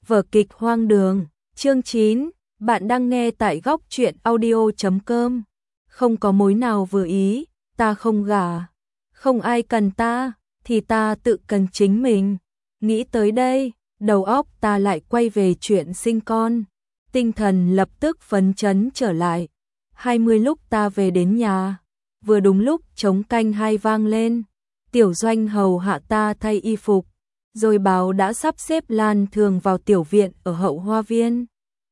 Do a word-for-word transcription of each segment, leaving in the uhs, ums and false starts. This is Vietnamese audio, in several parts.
Vở kịch hoang đường, chương chín, bạn đang nghe tại góc truyện audio chấm com. Không có mối nào vừa ý, ta không gả. Không ai cần ta, thì ta tự cần chính mình. Nghĩ tới đây, đầu óc ta lại quay về chuyện sinh con. Tinh thần lập tức phấn chấn trở lại. hai mươi lúc ta về đến nhà, vừa đúng lúc trống canh hai vang lên. Tiểu Doanh hầu hạ ta thay y phục, rồi báo đã sắp xếp Lan Thường vào tiểu viện ở hậu hoa viên.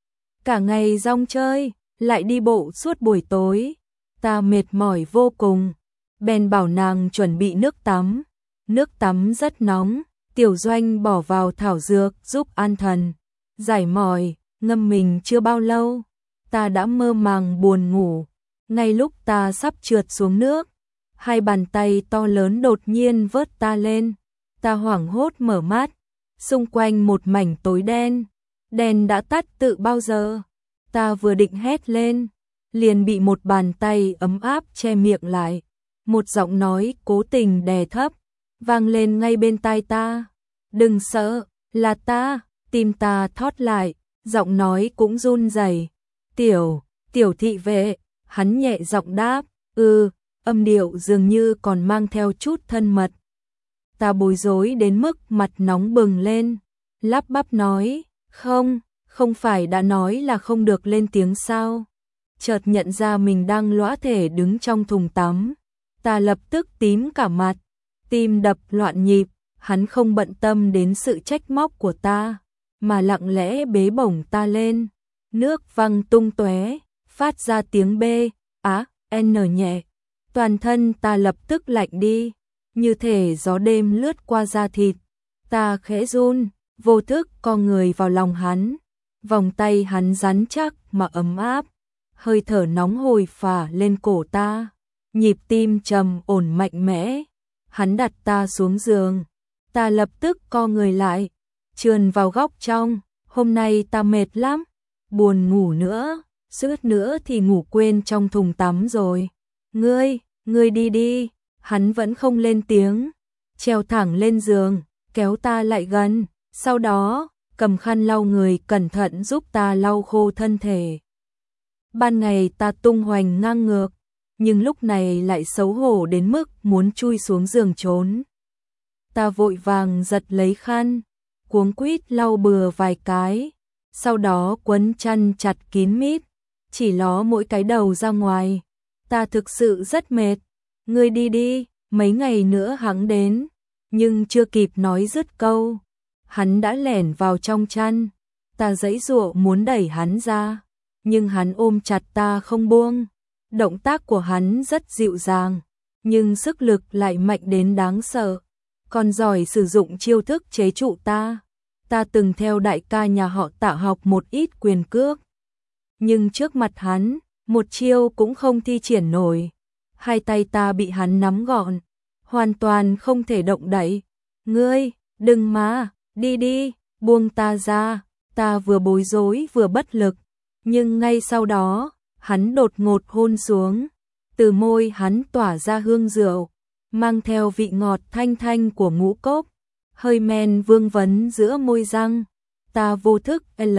Cả ngày rong chơi, lại đi bộ suốt buổi tối, ta mệt mỏi vô cùng. Bèn bảo nàng chuẩn bị nước tắm. Nước tắm rất nóng, Tiểu Doanh bỏ vào thảo dược giúp an thần, giải mỏi. Ngâm mình chưa bao lâu, ta đã mơ màng buồn ngủ. Ngay lúc ta sắp trượt xuống nước, hai bàn tay to lớn đột nhiên vớt ta lên. Ta hoảng hốt mở mắt, xung quanh một mảnh tối đen. Đèn đã tắt từ bao giờ. Ta vừa định hét lên, liền bị một bàn tay ấm áp che miệng lại. Một giọng nói cố tình đè thấp vang lên ngay bên tai ta. Đừng sợ, là ta. Tim ta thót lại, giọng nói cũng run rẩy. Tiểu, tiểu thị vệ. Hắn nhẹ giọng đáp, ừ, âm điệu dường như còn mang theo chút thân mật. Ta bối rối đến mức mặt nóng bừng lên, lắp bắp nói, không, không phải đã nói là không được lên tiếng sao. Chợt nhận ra mình đang lõa thể đứng trong thùng tắm. Ta lập tức tím cả mặt, tim đập loạn nhịp. Hắn không bận tâm đến sự trách móc của ta, mà lặng lẽ bế bổng ta lên. Nước văng tung tóe, phát ra tiếng B, á, N nhẹ. Toàn thân ta lập tức lạnh đi, như thể gió đêm lướt qua da thịt. Ta khẽ run, vô thức co người vào lòng hắn. Vòng tay hắn rắn chắc mà ấm áp, hơi thở nóng hổi phả lên cổ ta. Nhịp tim trầm ổn mạnh mẽ. Hắn đặt ta xuống giường, ta lập tức co người lại, trườn vào góc trong. Hôm nay ta mệt lắm, buồn ngủ nữa, suýt nữa thì ngủ quên trong thùng tắm rồi. Ngươi, ngươi đi đi. Hắn vẫn không lên tiếng, trèo thẳng lên giường, kéo ta lại gần, sau đó cầm khăn lau người cẩn thận giúp ta lau khô thân thể. Ban ngày ta tung hoành ngang ngược, nhưng lúc này lại xấu hổ đến mức muốn chui xuống giường trốn. Ta vội vàng giật lấy khăn, cuống quýt lau bừa vài cái, sau đó quấn chăn chặt kín mít, chỉ ló mỗi cái đầu ra ngoài. Ta thực sự rất mệt. Ngươi đi đi, mấy ngày nữa hắn đến. Nhưng chưa kịp nói dứt câu, hắn đã lẻn vào trong chăn. Ta giãy giụa muốn đẩy hắn ra, nhưng hắn ôm chặt ta không buông. Động tác của hắn rất dịu dàng, nhưng sức lực lại mạnh đến đáng sợ. Còn giỏi sử dụng chiêu thức chế trụ ta. Ta từng theo đại ca nhà họ Tạ học một ít quyền cước, nhưng trước mặt hắn, một chiêu cũng không thi triển nổi. Hai tay ta bị hắn nắm gọn, hoàn toàn không thể động đậy. Ngươi, đừng mà, đi đi, buông ta ra. Ta vừa bối rối vừa bất lực, nhưng ngay sau đó, hắn đột ngột hôn xuống. Từ môi hắn tỏa ra hương rượu, mang theo vị ngọt thanh thanh của ngũ cốc. Hơi men vương vấn giữa môi răng. Ta vô thức L,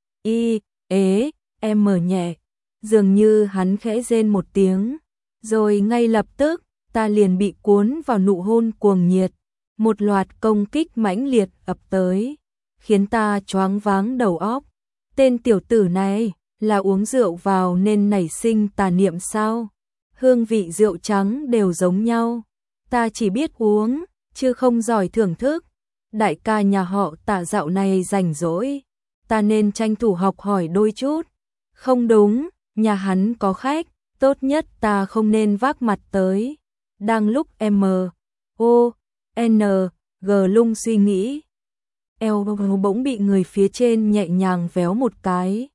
I, ế, M nhẹ. Dường như hắn khẽ rên một tiếng, rồi ngay lập tức, ta liền bị cuốn vào nụ hôn cuồng nhiệt. Một loạt công kích mãnh liệt ập tới, khiến ta choáng váng đầu óc. Tên tiểu tử này, là uống rượu vào nên nảy sinh tà niệm sao? Hương vị rượu trắng đều giống nhau. Ta chỉ biết uống, chứ không giỏi thưởng thức. Đại ca nhà họ Tạ dạo này rảnh rỗi, ta nên tranh thủ học hỏi đôi chút. Không đúng, nhà hắn có khách, tốt nhất ta không nên vác mặt tới. Đang lúc M, O, N, G lung suy nghĩ, eo bỗng bị người phía trên nhẹ nhàng véo một cái.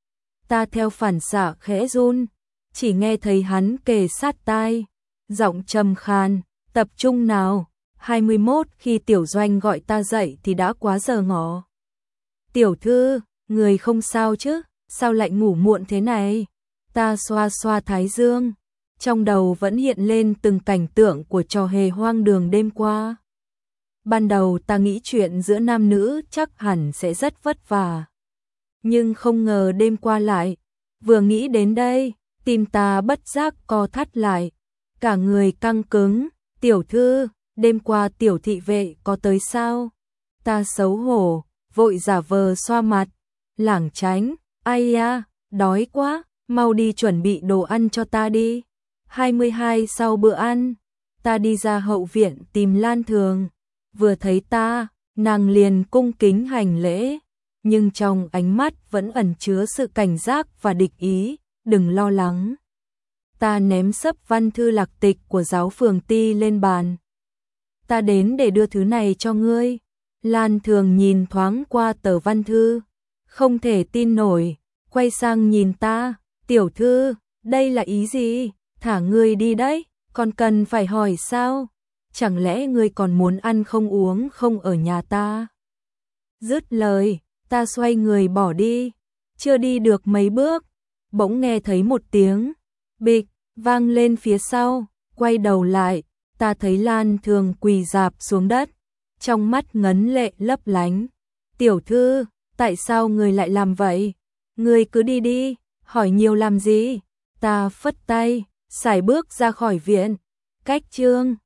Ta theo phản xạ khẽ run, chỉ nghe thấy hắn kề sát tai, giọng trầm khan, tập trung nào. hai mươi mốt khi Tiểu Doanh gọi ta dậy thì đã quá giờ ngọ. Tiểu thư, người không sao chứ, sao lại ngủ muộn thế này? Ta xoa xoa thái dương, trong đầu vẫn hiện lên từng cảnh tượng của trò hề hoang đường đêm qua. ban đầu ta nghĩ chuyện giữa nam nữ chắc hẳn sẽ rất vất vả. Nhưng không ngờ đêm qua lại, vừa nghĩ đến đây, tim ta bất giác co thắt lại, cả người căng cứng. Tiểu thư, đêm qua tiểu thị vệ có tới sao? Ta xấu hổ, vội giả vờ xoa mặt, lảng tránh, ai da, đói quá, mau đi chuẩn bị đồ ăn cho ta đi. hai mươi hai sau bữa ăn, ta đi ra hậu viện tìm Lan Thường, vừa thấy ta, nàng liền cung kính hành lễ, nhưng trong ánh mắt vẫn ẩn chứa sự cảnh giác và địch ý, đừng lo lắng. Ta ném sấp văn thư lạc tịch của giáo phường Ti lên bàn. Ta đến để đưa thứ này cho ngươi. Lan Thường nhìn thoáng qua tờ văn thư, không thể tin nổi, quay sang nhìn ta, tiểu thư, đây là ý gì? Thả ngươi đi đấy, còn cần phải hỏi sao? Chẳng lẽ ngươi còn muốn ăn không uống không ở nhà ta? Dứt lời, ta xoay người bỏ đi, chưa đi được mấy bước, bỗng nghe thấy một tiếng bịch vang lên phía sau, quay đầu lại, ta thấy Lan Thường quỳ rạp xuống đất, trong mắt ngấn lệ lấp lánh. Tiểu thư, tại sao người lại làm vậy? Người cứ đi đi, hỏi nhiều làm gì? Ta phất tay, sải bước ra khỏi viện. Cách chương